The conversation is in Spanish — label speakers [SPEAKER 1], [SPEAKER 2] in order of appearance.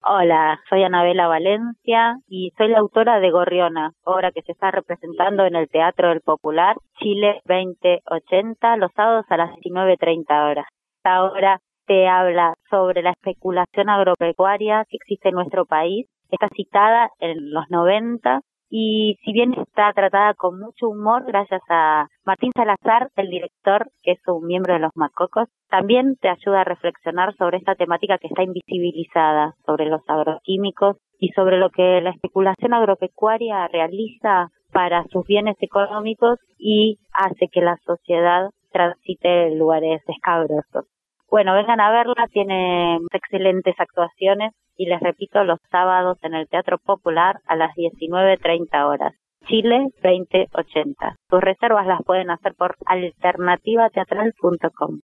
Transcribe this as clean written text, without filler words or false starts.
[SPEAKER 1] Hola, soy Anabela Valencia y soy la autora de Gorriona, obra que se está representando en el Teatro del Popular, Chile 2080, los sábados a las 19:30 horas. Esta obra te habla sobre la especulación agropecuaria que existe en nuestro país. Está citada en los 90 y si bien está tratada con mucho humor gracias a Martín Salazar, el director, que es un miembro de los Macocos, también te ayuda a reflexionar sobre esta temática que está invisibilizada, sobre los agroquímicos y sobre lo que la especulación agropecuaria realiza para sus bienes económicos y hace que la sociedad transite en lugares escabrosos. Bueno, vengan a verla, tiene excelentes actuaciones y les repito, los sábados en el Teatro Popular a las 19:30 horas. Chile 2080. Sus reservas las pueden hacer por alternativateatral.com.